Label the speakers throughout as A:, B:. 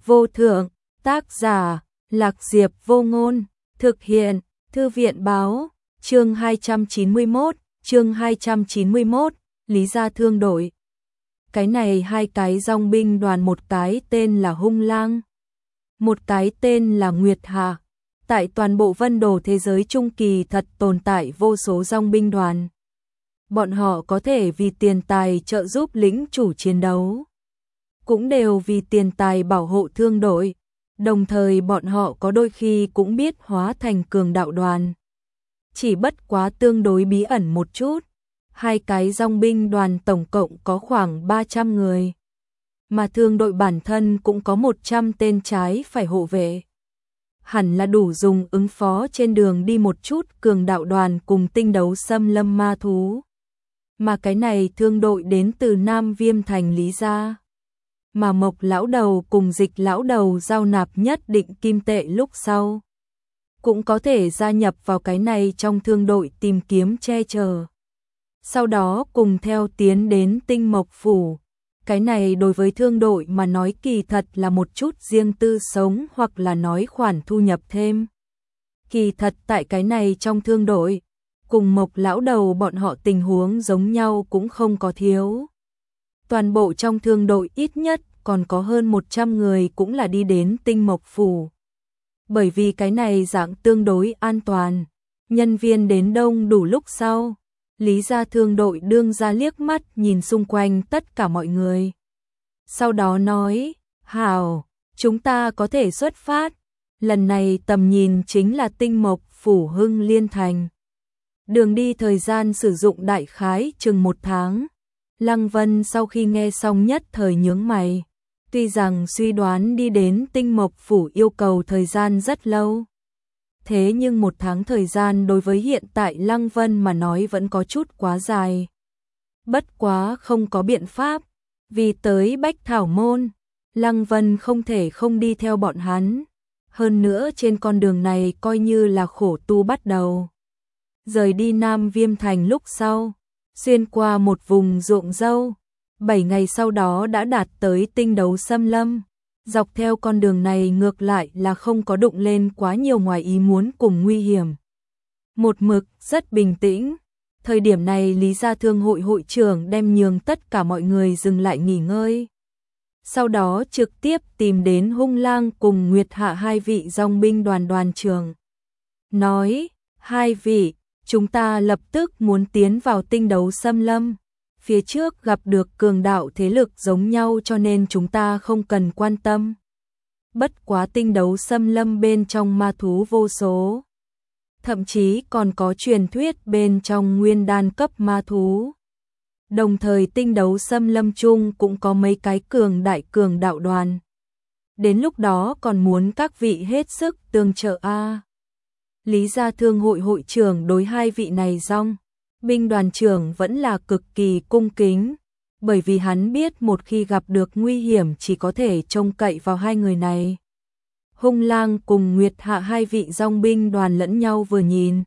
A: vô thượng, tác giả, Lạc Diệp Vô Ngôn, thực hiện, Thư viện báo, chương 291, Lý Gia Thương đổi. Cái này hai cái dòng binh đoàn, một cái tên là Hung Lang, một cái tên là Nguyệt Hạ. Tại toàn bộ Vân Đồ thế giới trung kỳ thật tồn tại vô số dòng binh đoàn. Bọn họ có thể vì tiền tài trợ giúp lĩnh chủ chiến đấu, cũng đều vì tiền tài bảo hộ thương đội, đồng thời bọn họ có đôi khi cũng biết hóa thành cường đạo đoàn. Chỉ bất quá tương đối bí ẩn một chút, hai cái dòng binh đoàn tổng cộng có khoảng 300 người, mà thương đội bản thân cũng có 100 tên trái phải hộ vệ. Hẳn là đủ dùng ứng phó trên đường đi một chút cường đạo đoàn cùng tinh đấu xâm lâm ma thú. Mà cái này thương đội đến từ Nam Viêm thành Lý Gia. Mà Mộc lão đầu cùng Dịch lão đầu giao nạp nhất định kim tệ lúc sau, cũng có thể gia nhập vào cái này trong thương đội tìm kiếm che chở. Sau đó cùng theo tiến đến Tinh Mộc phủ. Cái này đối với thương đội mà nói kỳ thật là một chút riêng tư sống, hoặc là nói khoản thu nhập thêm. Kỳ thật tại cái này trong thương đội, cùng Mộc lão đầu bọn họ tình huống giống nhau cũng không có thiếu. Toàn bộ trong thương đội ít nhất còn có hơn 100 người cũng là đi đến Tinh Mộc phủ. Bởi vì cái này dạng tương đối an toàn, nhân viên đến đông đủ lúc sau, Lý Gia thương đội đương ra liếc mắt nhìn xung quanh tất cả mọi người. Sau đó nói, hảo, chúng ta có thể xuất phát, lần này tầm nhìn chính là Tinh Mộc phủ Hưng Liên thành. Đường đi thời gian sử dụng đại khái chừng 1 tháng. Lăng Vân sau khi nghe xong nhất thời nhướng mày. Tuy rằng suy đoán đi đến Tinh Mộc phủ yêu cầu thời gian rất lâu, thế nhưng 1 tháng thời gian đối với hiện tại Lăng Vân mà nói vẫn có chút quá dài. Bất quá không có biện pháp, vì tới Bách Thảo Môn, Lăng Vân không thể không đi theo bọn hắn. Hơn nữa trên con đường này coi như là khổ tu bắt đầu. Rời đi Nam Viêm thành lúc sau, xuyên qua một vùng ruộng dâu, 7 ngày sau đó đã đạt tới Tinh đấu xâm lâm. Dọc theo con đường này ngược lại là không có đụng lên quá nhiều ngoài ý muốn cùng nguy hiểm. Một mực rất bình tĩnh. Thời điểm này Lý Gia thương hội hội trưởng đem nhường tất cả mọi người dừng lại nghỉ ngơi. Sau đó trực tiếp tìm đến Hung Lang cùng Nguyệt Hạ hai vị dòng binh đoàn đoàn trưởng. Nói, hai vị, chúng ta lập tức muốn tiến vào Tinh đấu xâm lâm. Phía trước gặp được cường đạo thế lực giống nhau cho nên chúng ta không cần quan tâm. Bất quá Tinh đấu xâm lâm bên trong ma thú vô số. Thậm chí còn có truyền thuyết bên trong nguyên đan cấp ma thú. Đồng thời Tinh đấu xâm lâm chung cũng có mấy cái cường đại cường đạo đoàn. Đến lúc đó còn muốn các vị hết sức tương trợ a. Lý Gia thương hội hội trưởng đối hai vị này dòng binh đoàn trưởng vẫn là cực kỳ cung kính, bởi vì hắn biết một khi gặp được nguy hiểm chỉ có thể trông cậy vào hai người này. Hung Lang cùng Nguyệt Hạ hai vị dòng binh đoàn lẫn nhau vừa nhìn,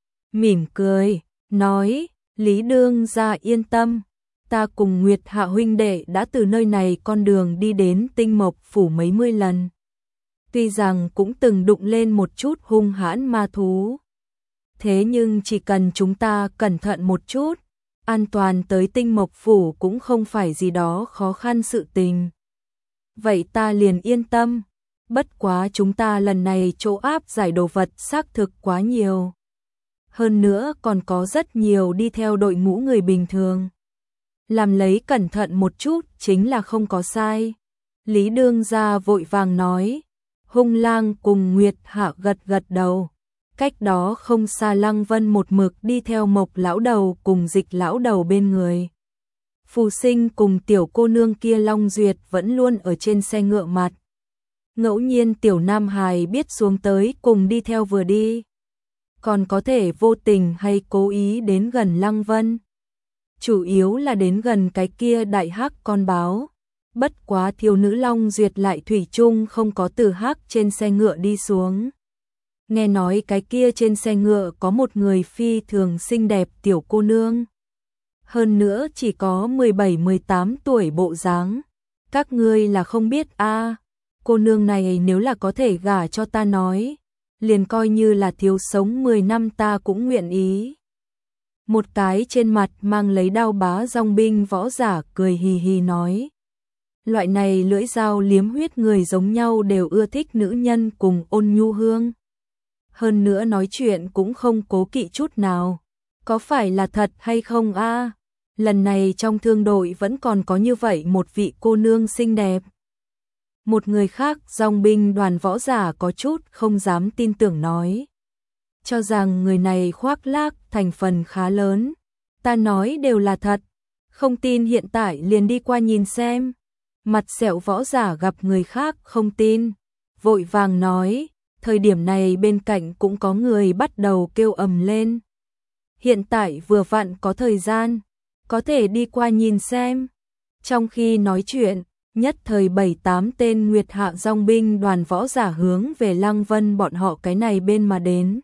A: mỉm cười, nói, Lý đương gia yên tâm, ta cùng Nguyệt Hạ huynh đệ đã từ nơi này con đường đi đến Tinh Mộc phủ mấy mươi lần. Tuy rằng cũng từng đụng lên một chút hung hãn ma thú, thế nhưng chỉ cần chúng ta cẩn thận một chút, an toàn tới Tinh Mộc phủ cũng không phải gì đó khó khăn sự tình. Vậy ta liền yên tâm, bất quá chúng ta lần này chỗ áp giải đồ vật xác thực quá nhiều. Hơn nữa còn có rất nhiều đi theo đội ngũ người bình thường. Làm lấy cẩn thận một chút chính là không có sai. Lý đương gia vội vàng nói. Hung Lang cùng Nguyệt Hạ gật gật đầu. Cách đó không xa Lăng Vân một mực đi theo Mộc lão đầu cùng Dịch lão đầu bên người. Phù Sinh cùng tiểu cô nương kia Long Duyệt vẫn luôn ở trên xe ngựa mặt. Ngẫu nhiên tiểu Nam Hài biết xuống tới cùng đi theo vừa đi. Còn có thể vô tình hay cố ý đến gần Lăng Vân. Chủ yếu là đến gần cái kia đại hắc con báo. Bất quá thiếu nữ Long Duyệt lại thủy chung không có từ hắc trên xe ngựa đi xuống. Nghe nói cái kia trên xe ngựa có một người phi thường xinh đẹp tiểu cô nương. Hơn nữa chỉ có 17-18 tuổi bộ dáng. Các ngươi là không biết a? cô nương này nếu là có thể gả cho ta nói, liền coi như là thiếu sống 10 năm ta cũng nguyện ý. Một cái trên mặt mang lấy đao bá dòng binh võ giả cười hì hì nói. Loại này lưỡi dao liếm huyết người giống nhau đều ưa thích nữ nhân cùng ôn nhu hương. Hơn nữa nói chuyện cũng không cố kỵ chút nào. Có phải là thật hay không a? Lần này trong thương đội vẫn còn có như vậy một vị cô nương xinh đẹp. Một người khác dòng binh đoàn võ giả có chút không dám tin tưởng nói. Cho rằng người này khoác lác thành phần khá lớn. Ta nói đều là thật. Không tin hiện tại liền đi qua nhìn xem. Mặt sẹo võ giả gặp người khác không tin. Vội vàng nói. Thời điểm này bên cạnh cũng có người bắt đầu kêu ầm lên. Hiện tại vừa vặn có thời gian. Có thể đi qua nhìn xem. Trong khi nói chuyện, nhất thời 7-8 tên Nguyệt Hạ dòng binh đoàn võ giả hướng về Lăng Vân bọn họ cái này bên mà đến.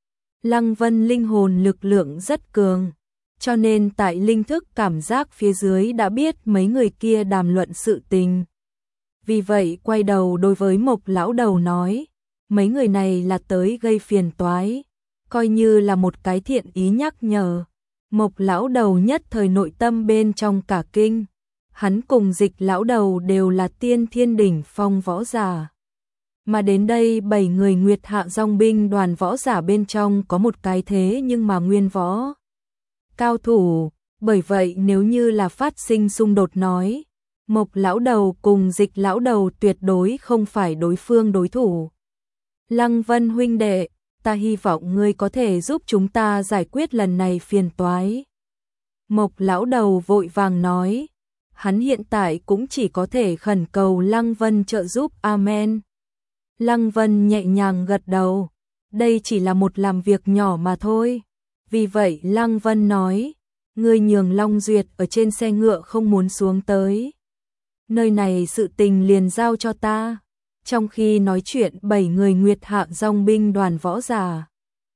A: Lăng Vân linh hồn lực lượng rất cường, cho nên tại linh thức cảm giác phía dưới đã biết mấy người kia đàm luận sự tình. Vì vậy quay đầu đối với Mộc lão đầu nói, mấy người này là tới gây phiền toái, coi như là một cái thiện ý nhắc nhở. Mộc lão đầu nhất thời nội tâm bên trong cả kinh, hắn cùng Dịch lão đầu đều là tiên thiên đỉnh phong võ giả. Mà đến đây 7 người Nguyệt Hạ dòng binh đoàn võ giả bên trong có một cái thế nhưng mà nguyên võ cao thủ, bởi vậy nếu như là phát sinh xung đột nói, Mộc lão đầu cùng Dịch lão đầu tuyệt đối không phải đối phương đối thủ. Lăng Vân huynh đệ, ta hy vọng ngươi có thể giúp chúng ta giải quyết lần này phiền toái. Mộc lão đầu vội vàng nói, hắn hiện tại cũng chỉ có thể khẩn cầu Lăng Vân trợ giúp, amen. Lăng Vân nhẹ nhàng gật đầu, đây chỉ là một làm việc nhỏ mà thôi. Vì vậy Lăng Vân nói, ngươi nhường Long Duyệt ở trên xe ngựa không muốn xuống tới. Nơi này sự tình liền giao cho ta. Trong khi nói chuyện 7 người Nguyệt Hạ dòng binh đoàn võ giả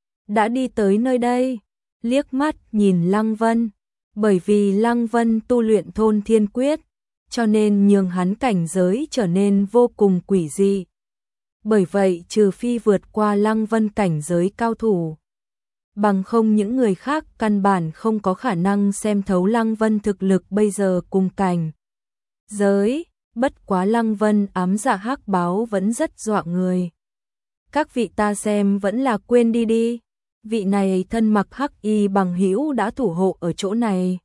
A: đã đi tới nơi đây, liếc mắt nhìn Lăng Vân. Bởi vì Lăng Vân tu luyện thôn thiên quyết, cho nên nhường hắn cảnh giới trở nên vô cùng quỷ dị. Bởi vậy trừ phi vượt qua Lăng Vân cảnh giới cao thủ, bằng không những người khác căn bản không có khả năng xem thấu Lăng Vân thực lực bây giờ cùng cảnh giới. Bất quá Lăng Vân ám dạ hắc báo vẫn rất dọa người. Các vị ta xem vẫn là quên đi đi. Vị này thân mặc hắc y bằng hữu đã thủ hộ ở chỗ này.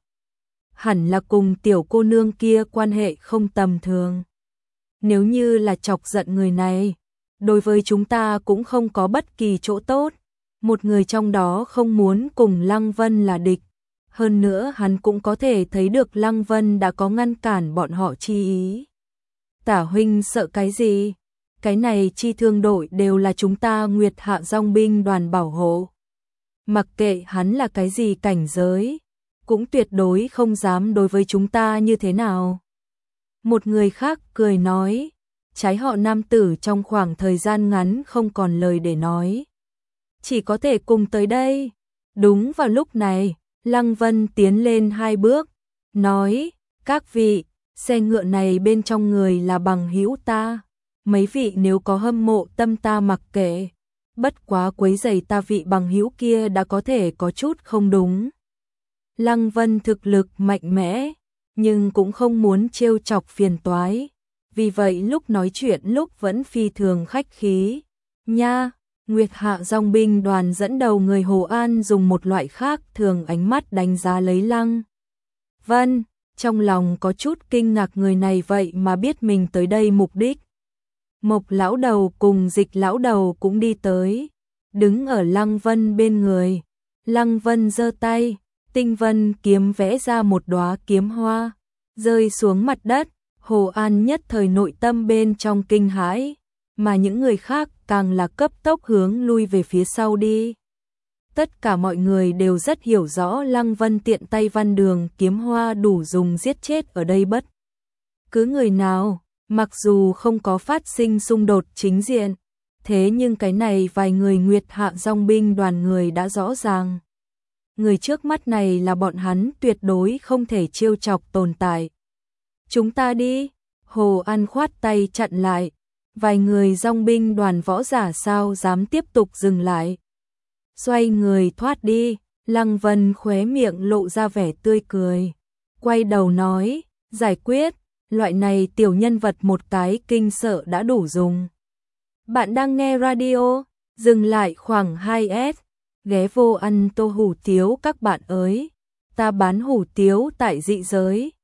A: Hẳn là cùng tiểu cô nương kia quan hệ không tầm thường. Nếu như là chọc giận người này, đối với chúng ta cũng không có bất kỳ chỗ tốt. Một người trong đó không muốn cùng Lăng Vân là địch. Hơn nữa hắn cũng có thể thấy được Lăng Vân đã có ngăn cản bọn họ chi ý. Tả huynh sợ cái gì? Cái này chi thương đội đều là chúng ta Nguyệt Hạ dòng binh đoàn bảo hộ. Mặc kệ hắn là cái gì cảnh giới, cũng tuyệt đối không dám đối với chúng ta như thế nào. Một người khác cười nói, trái họ nam tử trong khoảng thời gian ngắn không còn lời để nói. Chỉ có thể cùng tới đây. Đúng vào lúc này, Lăng Vân tiến lên 2 bước, nói, các vị, xe ngựa này bên trong người là bằng hữu ta. Mấy vị nếu có hâm mộ tâm ta mặc kệ. Bất quá quấy rầy ta vị bằng hữu kia đã có thể có chút không đúng. Lăng Vân thực lực mạnh mẽ, nhưng cũng không muốn trêu chọc phiền toái. Vì vậy lúc nói chuyện lúc vẫn phi thường khách khí. Nha, Nguyệt Hạ dòng binh đoàn dẫn đầu người Hồ An dùng một loại khác thường ánh mắt đánh giá lấy Lăng Vân. Trong lòng có chút kinh ngạc người này vậy mà biết mình tới đây mục đích. Mộc lão đầu cùng Dịch lão đầu cũng đi tới, đứng ở Lăng Vân bên người. Lăng Vân giơ tay, tinh vân kiếm vẽ ra một đóa kiếm hoa, rơi xuống mặt đất. Hồ An nhất thời nội tâm bên trong kinh hãi, mà những người khác càng là cấp tốc hướng lui về phía sau đi. Tất cả mọi người đều rất hiểu rõ Lăng Vân tiện tay văn đường kiếm hoa đủ dùng giết chết ở đây bất cứ người nào. Mặc dù không có phát sinh xung đột chính diện, thế nhưng cái này vài người Nguyệt Hạ dòng binh đoàn người đã rõ ràng. Người trước mắt này là bọn hắn tuyệt đối không thể trêu chọc tồn tại. Chúng ta đi, Hồ An khoát tay chặn lại, vài người dòng binh đoàn võ giả sao dám tiếp tục dừng lại. Xoay người thoát đi, Lăng Vân khóe miệng lộ ra vẻ tươi cười. Quay đầu nói, giải quyết, loại này tiểu nhân vật một cái kinh sợ đã đủ dùng. Bạn đang nghe radio, dừng lại khoảng 2S, ghé vô ăn tô hủ tiếu các bạn ơi. Ta bán hủ tiếu tại dị giới.